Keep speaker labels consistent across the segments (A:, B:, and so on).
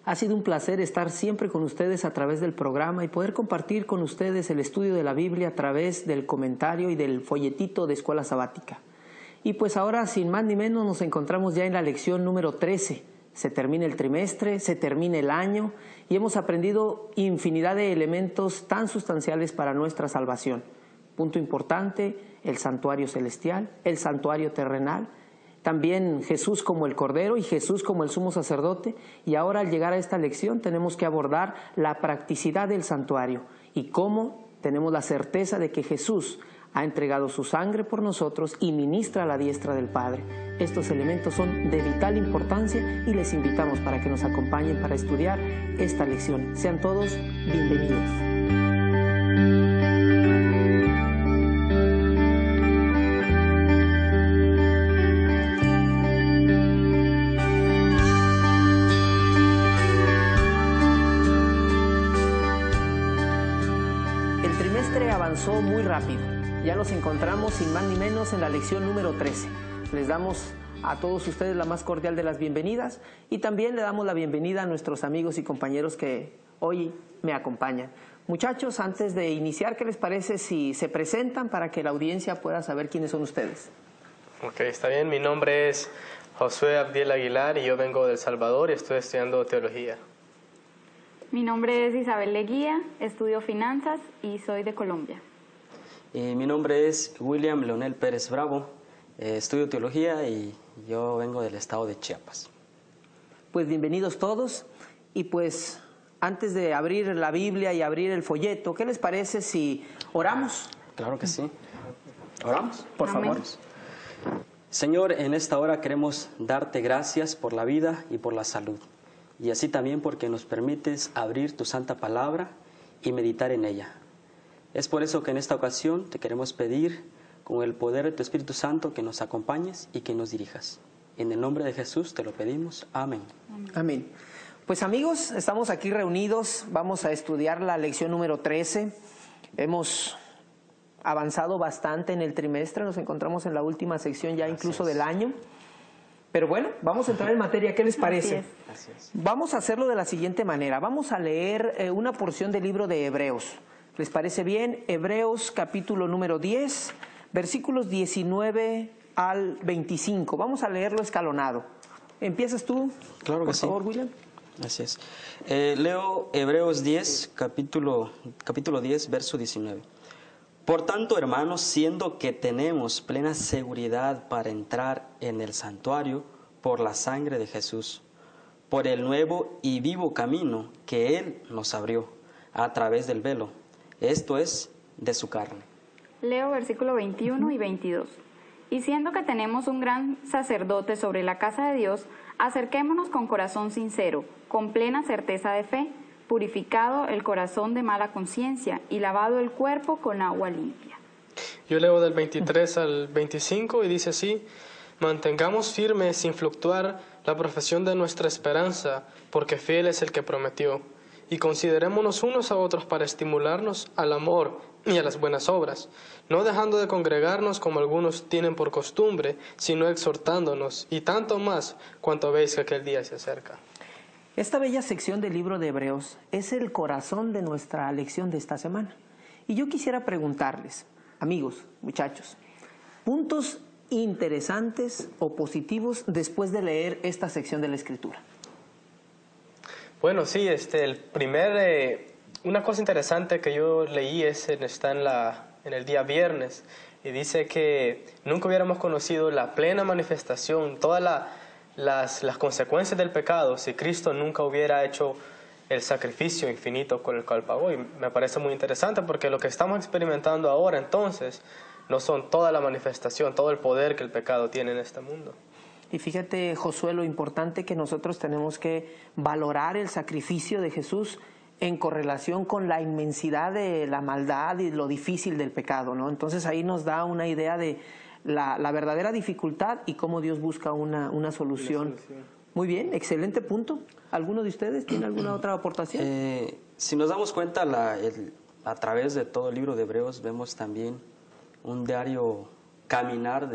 A: Ha sido un placer estar siempre con ustedes a través del programa y poder compartir con ustedes el estudio de la Biblia a través del comentario y del folletito de Escuela Sabática. Y pues ahora, sin más ni menos, nos encontramos ya en la lección número 13. Se termina el trimestre, se termina el año y hemos aprendido infinidad de elementos tan sustanciales para nuestra salvación. Punto importante, el santuario celestial, el santuario terrenal, también Jesús como el Cordero y Jesús como el sumo sacerdote. Y ahora, al llegar a esta lección, tenemos que abordar la practicidad del santuario y cómo tenemos la certeza de que Jesús ha entregado su sangre por nosotros y ministra a la diestra del Padre. Estos elementos son de vital importancia y les invitamos para que nos acompañen para estudiar esta lección. Sean todos bienvenidos. El trimestre avanzó muy rápido. Ya nos encontramos sin más ni menos en la lección número 13. Les damos a todos ustedes la más cordial de las bienvenidas y también le damos la bienvenida a nuestros amigos y compañeros que hoy me acompañan. Muchachos, antes de iniciar, ¿qué les parece si se presentan para que la audiencia pueda saber quiénes son ustedes?
B: Ok, está bien. Mi nombre es Josué Abdiel Aguilar y yo vengo de El Salvador y estoy estudiando teología.
C: Mi nombre es Isabel Leguía, estudio finanzas y soy de Colombia.
D: Mi nombre es William Leonel Pérez Bravo, estudio teología y yo vengo del estado de Chiapas.
A: Pues bienvenidos todos y pues antes de abrir la Biblia y abrir el folleto, ¿qué les parece si oramos?
D: Claro que sí. ¿Oramos?
A: Por
C: Amén.
A: favor.
D: Señor, en esta hora queremos darte gracias por la vida y por la salud, y así también porque nos permites abrir tu santa palabra y meditar en ella. Es por eso que en esta ocasión te queremos pedir, con el poder de tu Espíritu Santo, que nos acompañes y que nos dirijas. En el nombre de Jesús te lo pedimos. Amén.
A: Amén. Pues amigos, estamos aquí reunidos, vamos a estudiar la lección número 13. Hemos avanzado bastante en el trimestre, nos encontramos en la última sección ya incluso del año. Pero bueno, vamos a entrar en materia, ¿qué les parece?
D: Así es.
A: Vamos a hacerlo de la siguiente manera, vamos a leer una porción del libro de Hebreos. ¿Les parece bien? Hebreos capítulo número 10, versículos 19 al 25. Vamos a leerlo escalonado. ¿Empiezas tú?
D: Claro que
A: por
D: sí.
A: favor, William.
D: Así es. Leo Hebreos 10, capítulo 10, verso 19. Por tanto, hermanos, siendo que tenemos plena seguridad para entrar en el santuario por la sangre de Jesús, por el nuevo y vivo camino que Él nos abrió a través del velo, esto es, de su carne.
C: Leo versículo 21 y 22. Y siendo que tenemos un gran sacerdote sobre la casa de Dios, acerquémonos con corazón sincero, con plena certeza de fe, purificado el corazón de mala conciencia y lavado el cuerpo con agua limpia.
B: Yo leo del 23 al 25 y dice así: mantengamos firme sin fluctuar la profesión de nuestra esperanza, porque fiel es el que prometió. Y considerémonos unos a otros para estimularnos al amor y a las buenas obras, no dejando de congregarnos como algunos tienen por costumbre, sino exhortándonos, y tanto más cuanto veis que aquel día se acerca.
A: Esta bella sección del libro de Hebreos es el corazón de nuestra lección de esta semana. Y yo quisiera preguntarles, amigos, muchachos, puntos interesantes o positivos después de leer esta sección de la Escritura.
B: Bueno, sí, una cosa interesante que yo leí está en el día viernes, y dice que nunca hubiéramos conocido la plena manifestación, todas las consecuencias del pecado si Cristo nunca hubiera hecho el sacrificio infinito con el cual pagó. Y me parece muy interesante porque lo que estamos experimentando ahora entonces no son toda la manifestación, todo el poder que el pecado tiene en este mundo.
A: Y fíjate, Josué, lo importante que nosotros tenemos que valorar el sacrificio de Jesús en correlación con la inmensidad de la maldad y lo difícil del pecado, ¿no? Entonces ahí nos da una idea de la verdadera dificultad y cómo Dios busca una solución. Muy bien, excelente punto. ¿Alguno de ustedes tiene alguna otra aportación?
D: Si nos damos cuenta, a través de todo el libro de Hebreos vemos también un diario caminar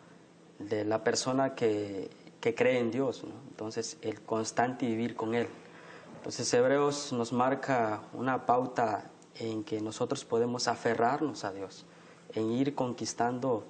D: de la persona que cree en Dios, ¿no? Entonces, el constante vivir con Él. Entonces Hebreos nos marca una pauta en que nosotros podemos aferrarnos a Dios, en ir conquistando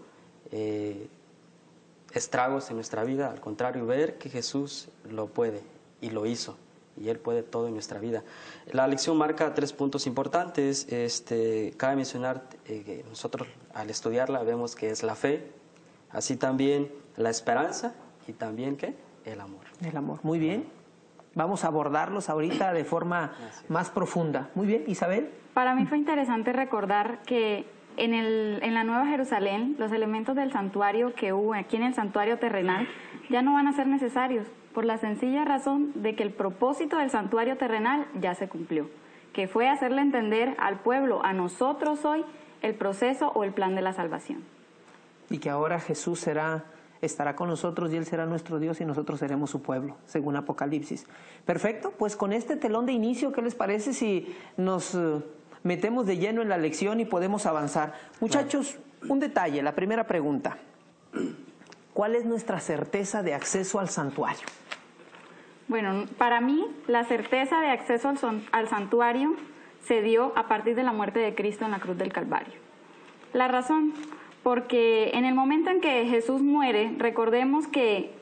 D: estragos en nuestra vida, al contrario, ver que Jesús lo puede y lo hizo, y Él puede todo en nuestra vida. La lección marca 3 puntos importantes. Cabe mencionar que nosotros al estudiarla vemos que es la fe, así también la esperanza y también ¿qué? El amor.
A: El amor, muy bien. Vamos a abordarlos ahorita de forma más profunda. Muy bien, Isabel.
C: Para mí fue interesante recordar que en la Nueva Jerusalén los elementos del santuario que hubo aquí en el santuario terrenal ya no van a ser necesarios, por la sencilla razón de que el propósito del santuario terrenal ya se cumplió, que fue hacerle entender al pueblo, a nosotros hoy, el proceso o el plan de la salvación.
A: Y que ahora Jesús estará con nosotros y Él será nuestro Dios y nosotros seremos su pueblo, según Apocalipsis. Perfecto, pues con este telón de inicio, ¿qué les parece si nos metemos de lleno en la lección y podemos avanzar? Muchachos, un detalle, la primera pregunta. ¿Cuál es nuestra certeza de acceso al santuario?
C: Bueno, para mí la certeza de acceso al santuario se dio a partir de la muerte de Cristo en la cruz del Calvario. La razón, porque en el momento en que Jesús muere, recordemos que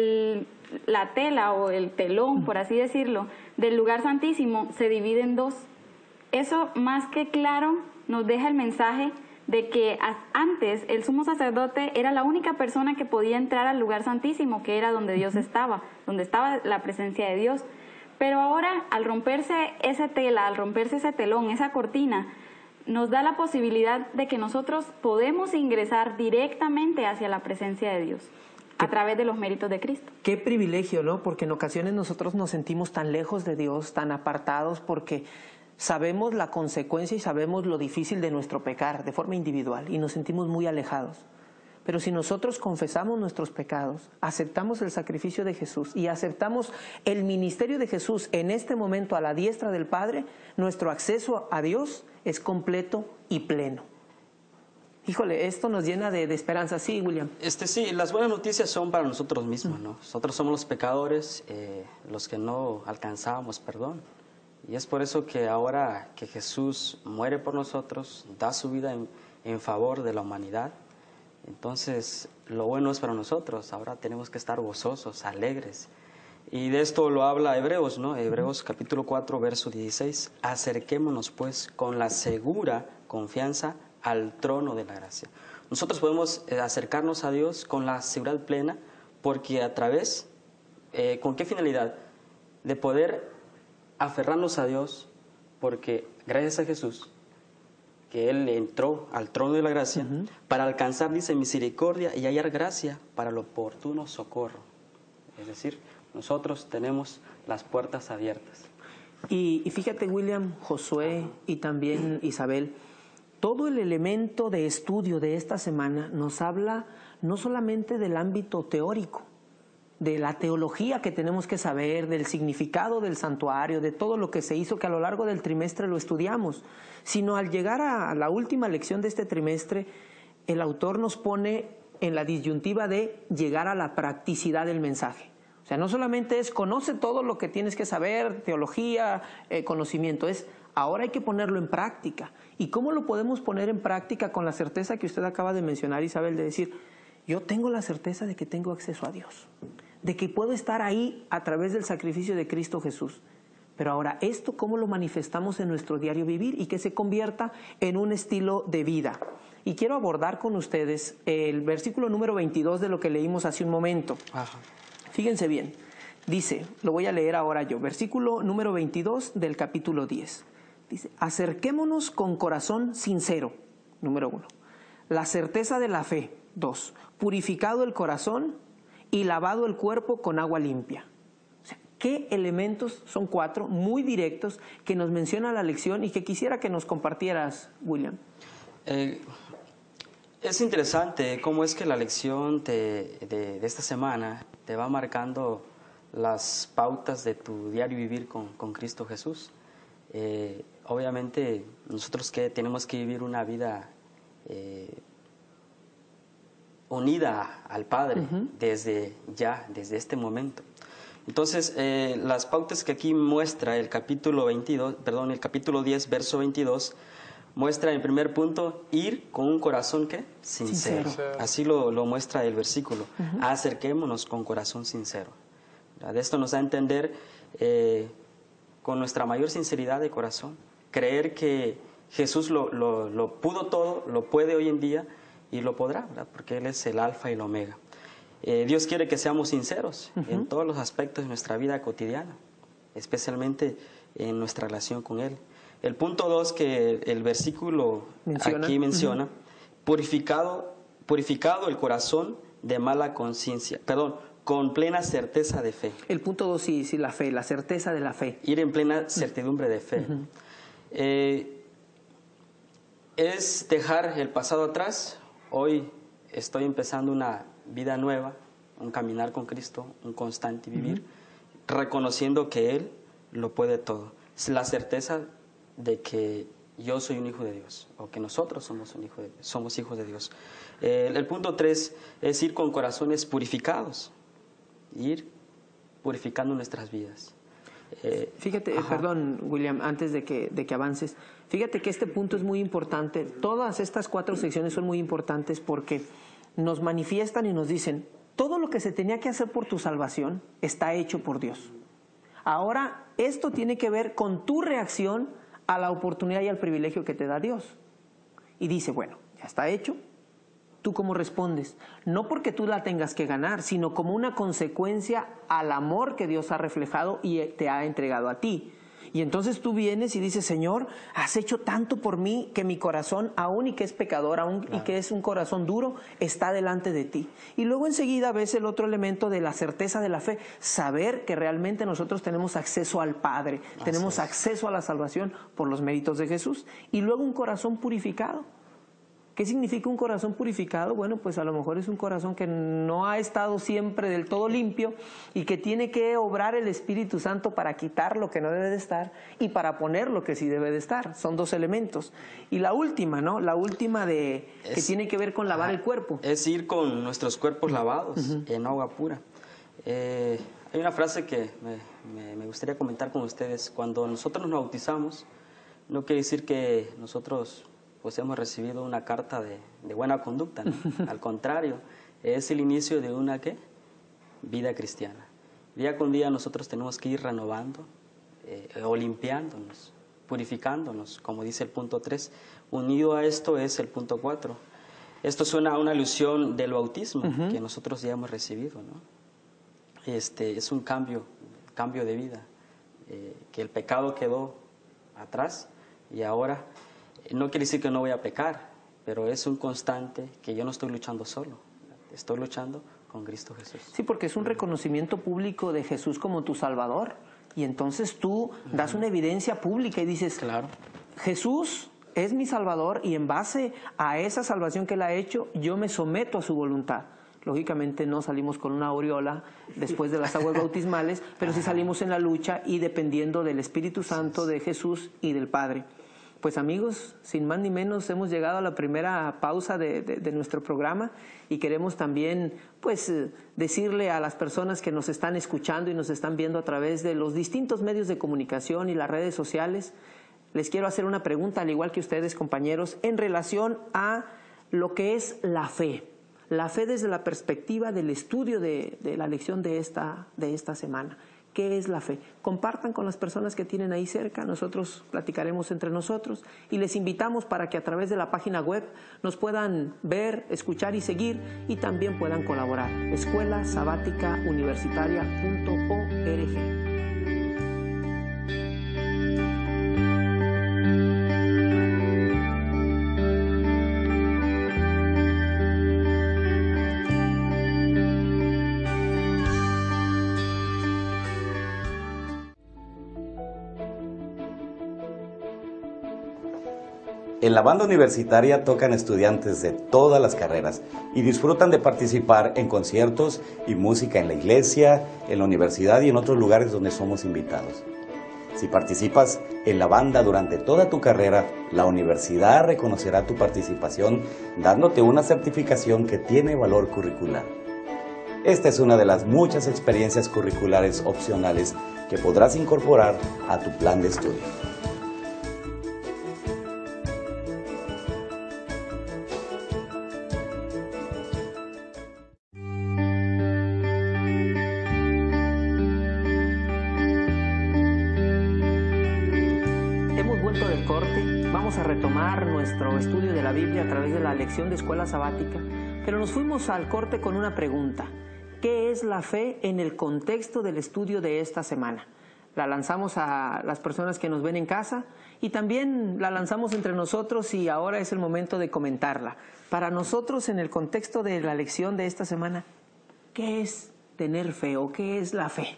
C: la tela o el telón, por así decirlo, del lugar santísimo se divide en dos. Eso más que claro nos deja el mensaje de que antes el sumo sacerdote era la única persona que podía entrar al lugar santísimo, que era donde Dios estaba, donde estaba la presencia de Dios. Pero ahora, al romperse esa tela, al romperse ese telón, esa cortina, nos da la posibilidad de que nosotros podemos ingresar directamente hacia la presencia de Dios a través de los méritos de Cristo.
A: Qué privilegio, ¿no? Porque en ocasiones nosotros nos sentimos tan lejos de Dios, tan apartados, porque sabemos la consecuencia y sabemos lo difícil de nuestro pecar de forma individual y nos sentimos muy alejados. Pero si nosotros confesamos nuestros pecados, aceptamos el sacrificio de Jesús y aceptamos el ministerio de Jesús en este momento a la diestra del Padre, nuestro acceso a Dios es completo y pleno. Híjole, esto nos llena de esperanza. Sí, William.
D: Sí, las buenas noticias son para nosotros mismos, ¿no? Nosotros somos los pecadores, los que no alcanzábamos perdón. Y es por eso que ahora que Jesús muere por nosotros, da su vida en favor de la humanidad, entonces lo bueno es para nosotros. Ahora tenemos que estar gozosos, alegres. Y de esto lo habla Hebreos, ¿no? Hebreos capítulo 4, verso 16. Acerquémonos pues con la segura confianza al trono de la gracia. Nosotros podemos acercarnos a Dios con la seguridad plena, porque a través, ¿con qué finalidad? De poder aferrarnos a Dios, porque gracias a Jesús, que Él entró al trono de la gracia, para alcanzar, dice, misericordia y hallar gracia para el oportuno socorro. Es decir, nosotros tenemos las puertas abiertas.
A: Y fíjate, William, Josué y también Isabel, todo el elemento de estudio de esta semana nos habla no solamente del ámbito teórico, de la teología que tenemos que saber, del significado del santuario, de todo lo que se hizo, que a lo largo del trimestre lo estudiamos, sino al llegar a la última lección de este trimestre, el autor nos pone en la disyuntiva de llegar a la practicidad del mensaje. O sea, no solamente es conoce todo lo que tienes que saber, teología, conocimiento, es ahora hay que ponerlo en práctica. ¿Y cómo lo podemos poner en práctica? Con la certeza que usted acaba de mencionar, Isabel, de decir, yo tengo la certeza de que tengo acceso a Dios, de que puedo estar ahí a través del sacrificio de Cristo Jesús. Pero ahora, ¿esto cómo lo manifestamos en nuestro diario vivir y que se convierta en un estilo de vida? Y quiero abordar con ustedes el versículo número 22 de lo que leímos hace un momento. Ajá. Fíjense bien, dice, lo voy a leer ahora yo, versículo número 22 del capítulo 10. Dice, acerquémonos con corazón sincero, número 1. La certeza de la fe, 2. Purificado el corazón y lavado el cuerpo con agua limpia. O sea, ¿qué elementos? Son 4 muy directos que nos menciona la lección y que quisiera que nos compartieras, William.
D: Es interesante cómo es que la lección de esta semana te va marcando las pautas de tu diario vivir con Cristo Jesús. Obviamente nosotros que tenemos que vivir una vida unida al Padre desde este momento. Entonces, las pautas que aquí muestra el capítulo 10, verso 22, muestra en el primer punto, ir con un corazón, ¿qué? Sincero. Así lo muestra el versículo. Acerquémonos con corazón sincero. De esto nos da a entender con nuestra mayor sinceridad de corazón, creer que Jesús lo pudo todo, lo puede hoy en día y lo podrá, ¿verdad? Porque Él es el alfa y el omega. Dios quiere que seamos sinceros en todos los aspectos de nuestra vida cotidiana, especialmente en nuestra relación con Él. El punto 2 que el versículo aquí menciona, purificado el corazón de mala conciencia, con plena certeza de fe.
A: El punto 2, sí, la fe, la certeza de la fe.
D: Ir en plena certidumbre de fe. Es dejar el pasado atrás. Hoy estoy empezando una vida nueva, un caminar con Cristo, un constante vivir, reconociendo que Él lo puede todo. Es la certeza de que yo soy un hijo de Dios, o que nosotros somos hijos de Dios. El punto 3 es ir con corazones purificados, ir purificando nuestras vidas.
A: Fíjate, perdón, William, antes de que avances, fíjate que este punto es muy importante. Todas estas 4 secciones son muy importantes porque nos manifiestan y nos dicen, todo lo que se tenía que hacer por tu salvación está hecho por Dios. Ahora, esto tiene que ver con tu reacción a la oportunidad y al privilegio que te da Dios. Y dice, bueno, ya está hecho. ¿Tú cómo respondes? No porque tú la tengas que ganar, sino como una consecuencia al amor que Dios ha reflejado y te ha entregado a ti. Y entonces tú vienes y dices, Señor, has hecho tanto por mí que mi corazón, aún y que es pecador, y que es un corazón duro, está delante de ti. Y luego enseguida ves el otro elemento de la certeza de la fe, saber que realmente nosotros tenemos acceso al Padre, tenemos acceso a la salvación por los méritos de Jesús. Y luego un corazón purificado. ¿Qué significa un corazón purificado? Bueno, pues a lo mejor es un corazón que no ha estado siempre del todo limpio y que tiene que obrar el Espíritu Santo para quitar lo que no debe de estar y para poner lo que sí debe de estar. Son 2 elementos. Y la última, ¿no? La última que tiene que ver con lavar el cuerpo.
D: Es ir con nuestros cuerpos lavados en agua pura. Hay una frase que me gustaría comentar con ustedes. Cuando nosotros nos bautizamos, no quiere decir que nosotros pues hemos recibido una carta de buena conducta, ¿no? Al contrario, es el inicio de una vida cristiana. Día con día nosotros tenemos que ir renovando o limpiándonos, purificándonos, como dice el punto 3. Unido a esto es el punto 4. Esto suena a una alusión del bautismo que nosotros ya hemos recibido, ¿no? Es un cambio de vida, que el pecado quedó atrás y ahora no quiere decir que no voy a pecar, pero es un constante que yo no estoy luchando solo, estoy luchando con Cristo Jesús.
A: Sí, porque es un reconocimiento público de Jesús como tu Salvador, y entonces tú das una evidencia pública y dices, claro, Jesús es mi Salvador y en base a esa salvación que Él ha hecho, yo me someto a su voluntad. Lógicamente no salimos con una aureola después de las aguas bautismales, pero sí salimos en la lucha y dependiendo del Espíritu Santo, de Jesús y del Padre. Pues amigos, sin más ni menos hemos llegado a la primera pausa de nuestro programa y queremos también pues decirle a las personas que nos están escuchando y nos están viendo a través de los distintos medios de comunicación y las redes sociales, les quiero hacer una pregunta, al igual que ustedes, compañeros, en relación a lo que es la fe. La fe desde la perspectiva del estudio de la lección de esta semana. ¿Qué es la fe? Compartan con las personas que tienen ahí cerca, nosotros platicaremos entre nosotros y les invitamos para que a través de la página web nos puedan ver, escuchar y seguir y también puedan colaborar. escuelasabaticauniversitaria.org.
E: En la banda universitaria tocan estudiantes de todas las carreras y disfrutan de participar en conciertos y música en la iglesia, en la universidad y en otros lugares donde somos invitados. Si participas en la banda durante toda tu carrera, la universidad reconocerá tu participación dándote una certificación que tiene valor curricular. Esta es una de las muchas experiencias curriculares opcionales que podrás incorporar a tu plan de estudio.
A: Hemos vuelto del corte, vamos a retomar nuestro estudio de la Biblia a través de la lección de escuela sabática, pero nos fuimos al corte con una pregunta. ¿Qué es la fe en el contexto del estudio de esta semana? La lanzamos a las personas que nos ven en casa y también la lanzamos entre nosotros y ahora es el momento de comentarla. Para nosotros, en el contexto de la lección de esta semana, ¿qué es tener fe o qué es la fe?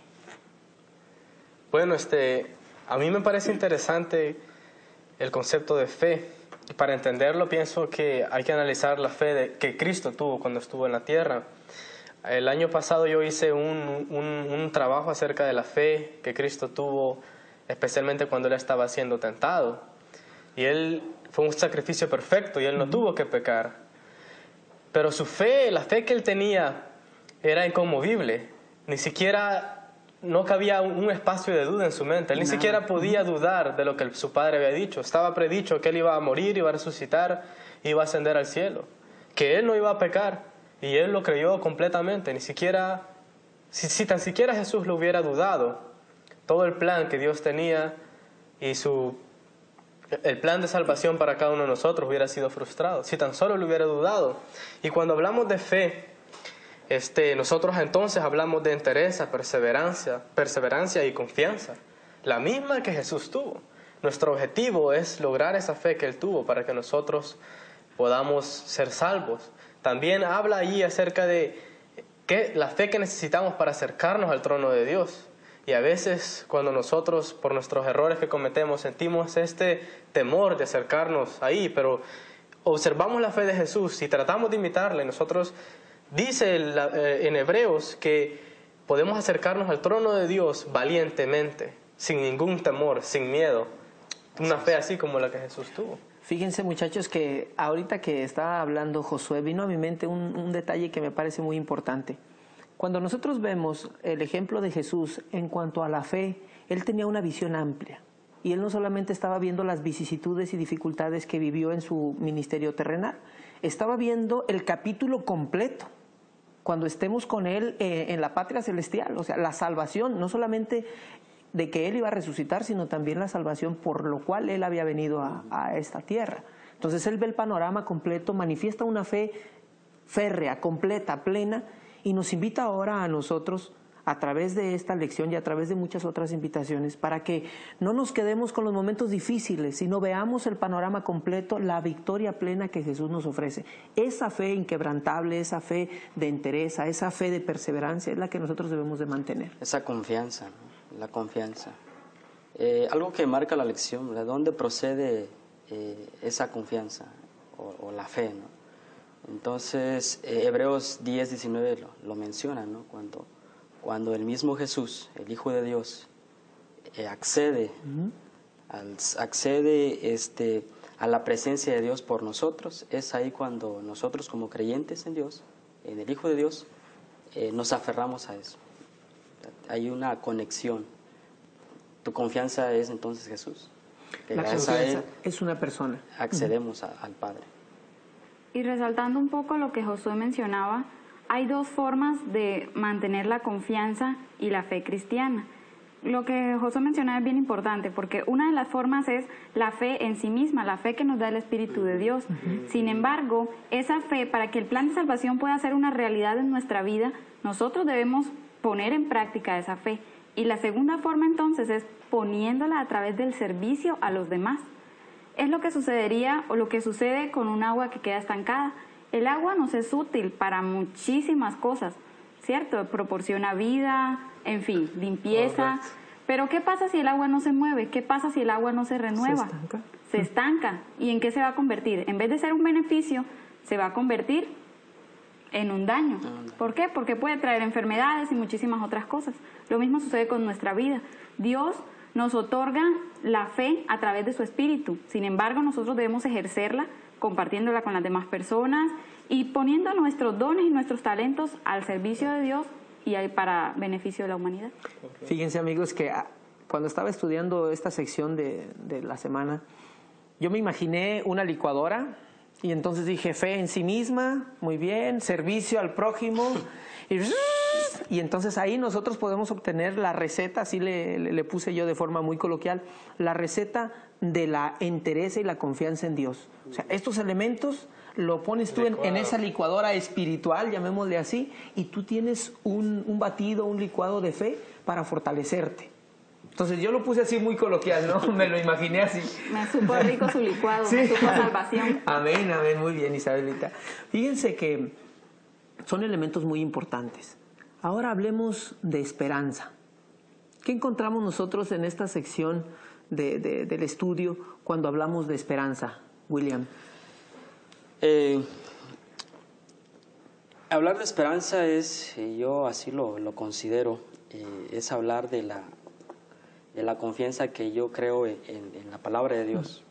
B: Bueno, a mí me parece interesante el concepto de fe. Y para entenderlo pienso que hay que analizar la fe que Cristo tuvo cuando estuvo en la tierra. El año pasado yo hice un trabajo acerca de la fe que Cristo tuvo, especialmente cuando Él estaba siendo tentado. Y Él fue un sacrificio perfecto y Él no tuvo que pecar. Pero su fe, la fe que Él tenía, era inconmovible. Ni siquiera, no cabía un espacio de duda en su mente. Él ni siquiera podía dudar de lo que su Padre había dicho. Estaba predicho que Él iba a morir, iba a resucitar, iba a ascender al cielo. Que Él no iba a pecar. Y Él lo creyó completamente. Ni siquiera, si tan siquiera Jesús lo hubiera dudado, todo el plan que Dios tenía y el plan de salvación para cada uno de nosotros hubiera sido frustrado. Si tan solo lo hubiera dudado. Y cuando hablamos de fe, nosotros entonces hablamos de entereza, perseverancia y confianza. La misma que Jesús tuvo. Nuestro objetivo es lograr esa fe que Él tuvo para que nosotros podamos ser salvos. También habla allí acerca de la fe que necesitamos para acercarnos al trono de Dios. Y a veces cuando nosotros, por nuestros errores que cometemos, sentimos este temor de acercarnos ahí, pero observamos la fe de Jesús y tratamos de imitarla. Y nosotros, dice en Hebreos, que podemos acercarnos al trono de Dios valientemente, sin ningún temor, sin miedo. Una fe así como la que Jesús tuvo.
A: Fíjense, muchachos, que ahorita que estaba hablando Josué, vino a mi mente un detalle que me parece muy importante. Cuando nosotros vemos el ejemplo de Jesús en cuanto a la fe, Él tenía una visión amplia. Y Él no solamente estaba viendo las vicisitudes y dificultades que vivió en su ministerio terrenal, estaba viendo el capítulo completo. Cuando estemos con Él en la patria celestial, o sea, la salvación, no solamente de que Él iba a resucitar, sino también la salvación por lo cual Él había venido a esta tierra. Entonces Él ve el panorama completo, manifiesta una fe férrea, completa, plena, y nos invita ahora a nosotros, a través de esta lección y a través de muchas otras invitaciones, para que no nos quedemos con los momentos difíciles, sino veamos el panorama completo, la victoria plena que Jesús nos ofrece. Esa fe inquebrantable, esa fe de entereza, esa fe de perseverancia es la que nosotros debemos de mantener.
D: Esa confianza, ¿no? La confianza. Algo que marca la lección, ¿de dónde procede esa confianza o la fe, ¿no? Entonces, Hebreos 10:19 lo menciona, ¿no? Cuando el mismo Jesús, el Hijo de Dios, accede a la presencia de Dios por nosotros, es ahí cuando nosotros como creyentes en Dios, en el Hijo de Dios, nos aferramos a eso. Hay una conexión. Tu confianza es entonces Jesús.
A: La confianza es una persona.
D: Accedemos al Padre.
C: Y resaltando un poco lo que Josué mencionaba, hay dos formas de mantener la confianza y la fe cristiana. Lo que Josué mencionaba es bien importante, porque una de las formas es la fe en sí misma, la fe que nos da el Espíritu de Dios. Sin embargo, esa fe, para que el plan de salvación pueda ser una realidad en nuestra vida, nosotros debemos poner en práctica esa fe. Y la segunda forma entonces es poniéndola a través del servicio a los demás. Es lo que sucedería o lo que sucede con un agua que queda estancada. El agua nos es útil para muchísimas cosas, ¿cierto? Proporciona vida, en fin, limpieza.
B: Correcto.
C: Pero ¿qué pasa si el agua no se mueve? ¿Qué pasa si el agua no se renueva? Se estanca. ¿Y en qué se va a convertir? En vez de ser un beneficio, se va a convertir en un daño. ¿Por qué? Porque puede traer enfermedades y muchísimas otras cosas. Lo mismo sucede con nuestra vida. Dios nos otorga la fe a través de su Espíritu. Sin embargo, nosotros debemos ejercerla compartiéndola con las demás personas y poniendo nuestros dones y nuestros talentos al servicio de Dios y para beneficio de la humanidad.
A: Fíjense, amigos, que cuando estaba estudiando esta sección de la semana, yo me imaginé una licuadora y entonces dije fe en sí misma, muy bien, servicio al prójimo y entonces ahí nosotros podemos obtener la receta, así le puse yo de forma muy coloquial, la receta de la entereza y la confianza en Dios. O sea, estos elementos lo pones tú en esa licuadora espiritual, llamémosle así, y tú tienes un batido, un licuado de fe para fortalecerte. Entonces yo lo puse así muy coloquial, ¿no? Me lo imaginé así.
C: Me supo rico su licuado,
A: Sí.
C: me supo salvación.
A: Amén, amén, muy bien, Isabelita. Fíjense que son elementos muy importantes. Ahora hablemos de esperanza. ¿Qué encontramos nosotros en esta sección del estudio cuando hablamos de esperanza, William?
D: Hablar de esperanza es, yo así lo considero, es hablar de la confianza que yo creo en la palabra de Dios,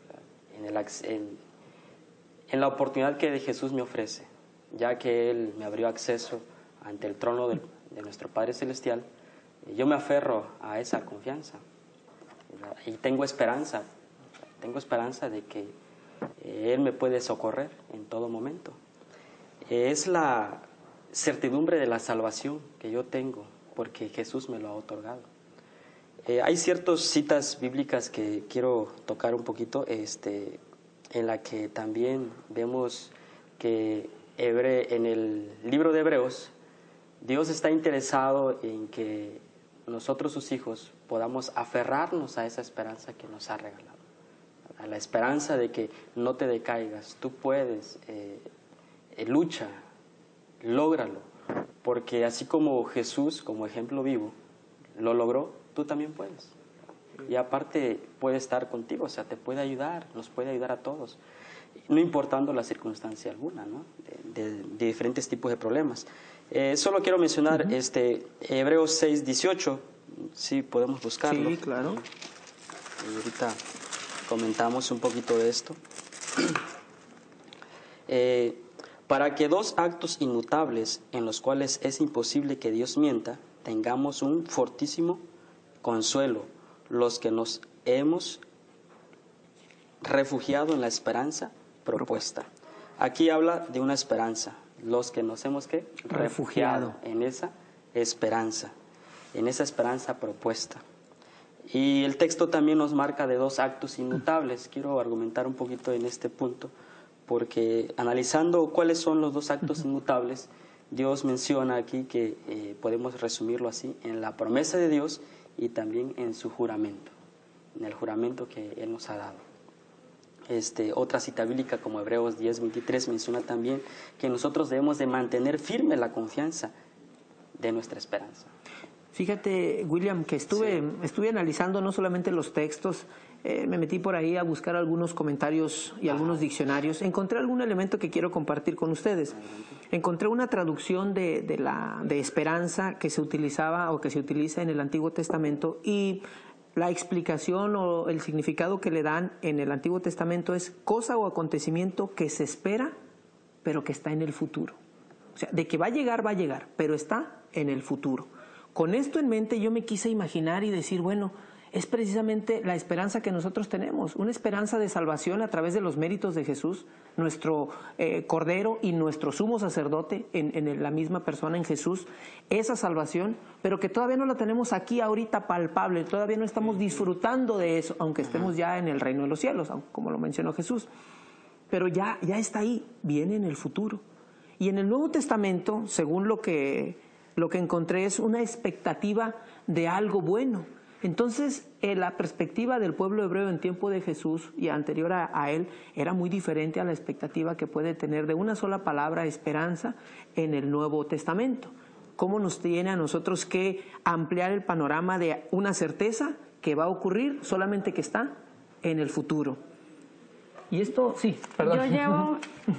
D: en la oportunidad que Jesús me ofrece, ya que Él me abrió acceso ante el trono de nuestro Padre Celestial. Yo me aferro a esa confianza y tengo esperanza de que Él me puede socorrer en todo momento. Es la certidumbre de la salvación que yo tengo porque Jesús me lo ha otorgado. Hay ciertas citas bíblicas que quiero tocar un poquito, en la que también vemos que en el libro de Hebreos, Dios está interesado en que nosotros, sus hijos, podamos aferrarnos a esa esperanza que nos ha regalado. A la esperanza de que no te decaigas, tú puedes, lucha, lógralo, porque así como Jesús, como ejemplo vivo, lo logró, tú también puedes. Y aparte puede estar contigo, o sea, te puede ayudar, nos puede ayudar a todos, no importando la circunstancia alguna, ¿no? de diferentes tipos de problemas. Solo quiero mencionar Hebreos 6:18, sí, podemos buscarlo.
A: Sí, claro.
D: Y ahorita comentamos un poquito de esto. Para que dos actos inmutables en los cuales es imposible que Dios mienta, tengamos un fortísimo consuelo, los que nos hemos refugiado en la esperanza propuesta. Aquí habla de una esperanza, los que nos hemos refugiado en esa esperanza propuesta. Y el texto también nos marca de dos actos inmutables. Quiero argumentar un poquito en este punto, porque analizando cuáles son los dos actos inmutables, Dios menciona aquí que podemos resumirlo así, en la promesa de Dios y también en su juramento, en el juramento que Él nos ha dado. Otra cita bíblica como Hebreos 10:23 menciona también que nosotros debemos de mantener firme la confianza de nuestra esperanza.
A: Fíjate, William, que estuve analizando no solamente los textos, me metí por ahí a buscar algunos comentarios y algunos diccionarios. Encontré algún elemento que quiero compartir con ustedes. Encontré una traducción de esperanza que se utilizaba o que se utiliza en el Antiguo Testamento, y la explicación o el significado que le dan en el Antiguo Testamento es cosa o acontecimiento que se espera, pero que está en el futuro. O sea, de que va a llegar, pero está en el futuro. Con esto en mente yo me quise imaginar y decir, bueno, es precisamente la esperanza que nosotros tenemos, una esperanza de salvación a través de los méritos de Jesús, nuestro Cordero y nuestro sumo sacerdote en la misma persona, en Jesús, esa salvación, pero que todavía no la tenemos aquí ahorita palpable, todavía no estamos disfrutando de eso, aunque estemos ya en el reino de los cielos, como lo mencionó Jesús, pero ya está ahí, viene en el futuro. Y en el Nuevo Testamento, según lo que encontré, es una expectativa de algo bueno. Entonces, la perspectiva del pueblo hebreo en tiempo de Jesús y anterior a él era muy diferente a la expectativa que puede tener de una sola palabra, esperanza, en el Nuevo Testamento. ¿Cómo nos tiene a nosotros que ampliar el panorama de una certeza que va a ocurrir, solamente que está en el futuro? Y esto, sí, perdón.
C: Yo llevo,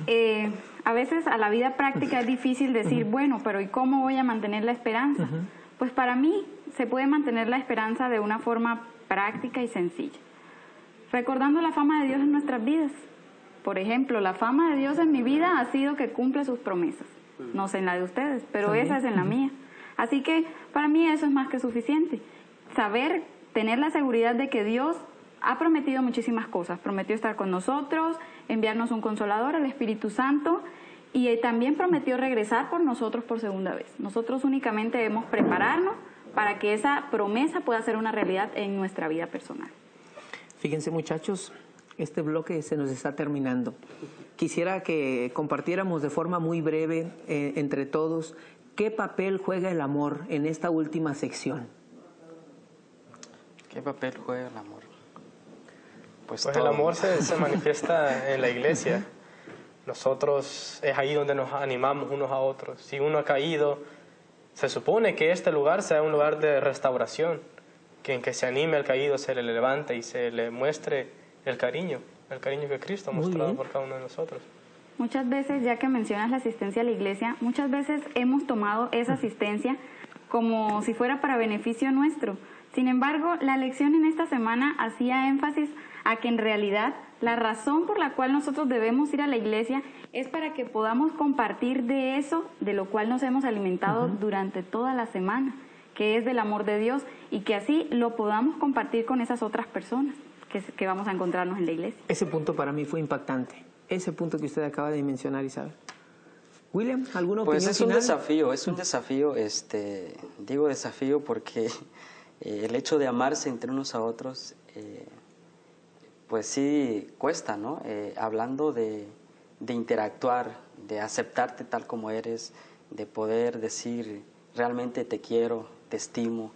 C: a veces a la vida práctica es difícil decir, bueno, pero ¿y cómo voy a mantener la esperanza? Pues para mí se puede mantener la esperanza de una forma práctica y sencilla, recordando la fama de Dios en nuestras vidas. Por ejemplo, la fama de Dios en mi vida ha sido que cumple sus promesas. No sé en la de ustedes, pero
A: También.
C: esa es en la mía. Así que para mí eso es más que suficiente. Saber, tener la seguridad de que Dios ha prometido muchísimas cosas. Prometió estar con nosotros, enviarnos un consolador, el Espíritu Santo, y también prometió regresar por nosotros por segunda vez. Nosotros únicamente debemos prepararnos para que esa promesa pueda ser una realidad en nuestra vida personal.
A: Fíjense, muchachos, este bloque se nos está terminando. Quisiera que compartiéramos de forma muy breve entre todos qué papel juega el amor en esta última sección.
D: ¿Qué papel juega el amor?
B: Pues
D: todo.
B: el amor se manifiesta en la iglesia. Nosotros es ahí donde nos animamos unos a otros. Si uno ha caído, se supone que este lugar sea un lugar de restauración, que en que se anime al caído, se le levante y se le muestre el cariño que Cristo ha mostrado por cada uno de nosotros.
C: Muchas veces, ya que mencionas la asistencia a la iglesia, muchas veces hemos tomado esa asistencia como si fuera para beneficio nuestro. Sin embargo, la lección en esta semana hacía énfasis a que en realidad la razón por la cual nosotros debemos ir a la iglesia es para que podamos compartir de eso, de lo cual nos hemos alimentado durante toda la semana, que es del amor de Dios, y que así lo podamos compartir con esas otras personas que vamos a encontrarnos en la iglesia.
A: Ese punto para mí fue impactante. Ese punto que usted acaba de mencionar, Isabel. William, ¿alguna opinión
D: Pues es
A: final?
D: un desafío, digo desafío porque el hecho de amarse entre unos a otros, pues sí cuesta, ¿no? Hablando de interactuar, de aceptarte tal como eres, de poder decir realmente te quiero, te estimo,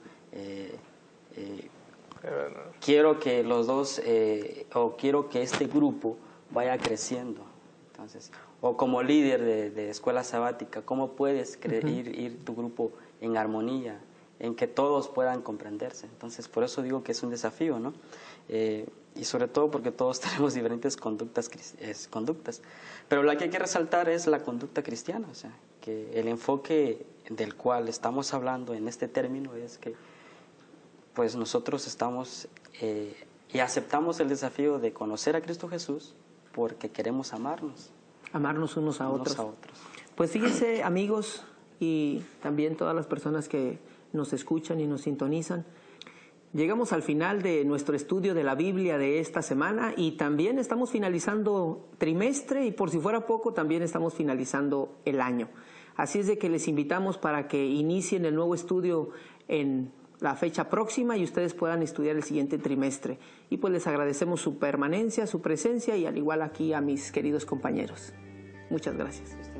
D: quiero que los dos, o quiero que este grupo vaya creciendo. Entonces, o como líder de escuela sabática, ¿cómo puedes ir tu grupo en armonía, en que todos puedan comprenderse? Entonces, por eso digo que es un desafío, ¿no? Y sobre todo porque todos tenemos diferentes conductas. Pero la que hay que resaltar es la conducta cristiana, o sea, que el enfoque del cual estamos hablando en este término es que pues nosotros estamos y aceptamos el desafío de conocer a Cristo Jesús porque queremos amarnos.
A: Amarnos unos a otros. Pues fíjense, amigos, y también todas las personas que nos escuchan y nos sintonizan, llegamos al final de nuestro estudio de la Biblia de esta semana y también estamos finalizando trimestre y por si fuera poco también estamos finalizando el año. Así es de que les invitamos para que inicien el nuevo estudio en la fecha próxima y ustedes puedan estudiar el siguiente trimestre. Y pues les agradecemos su permanencia, su presencia y al igual aquí a mis queridos compañeros. Muchas gracias.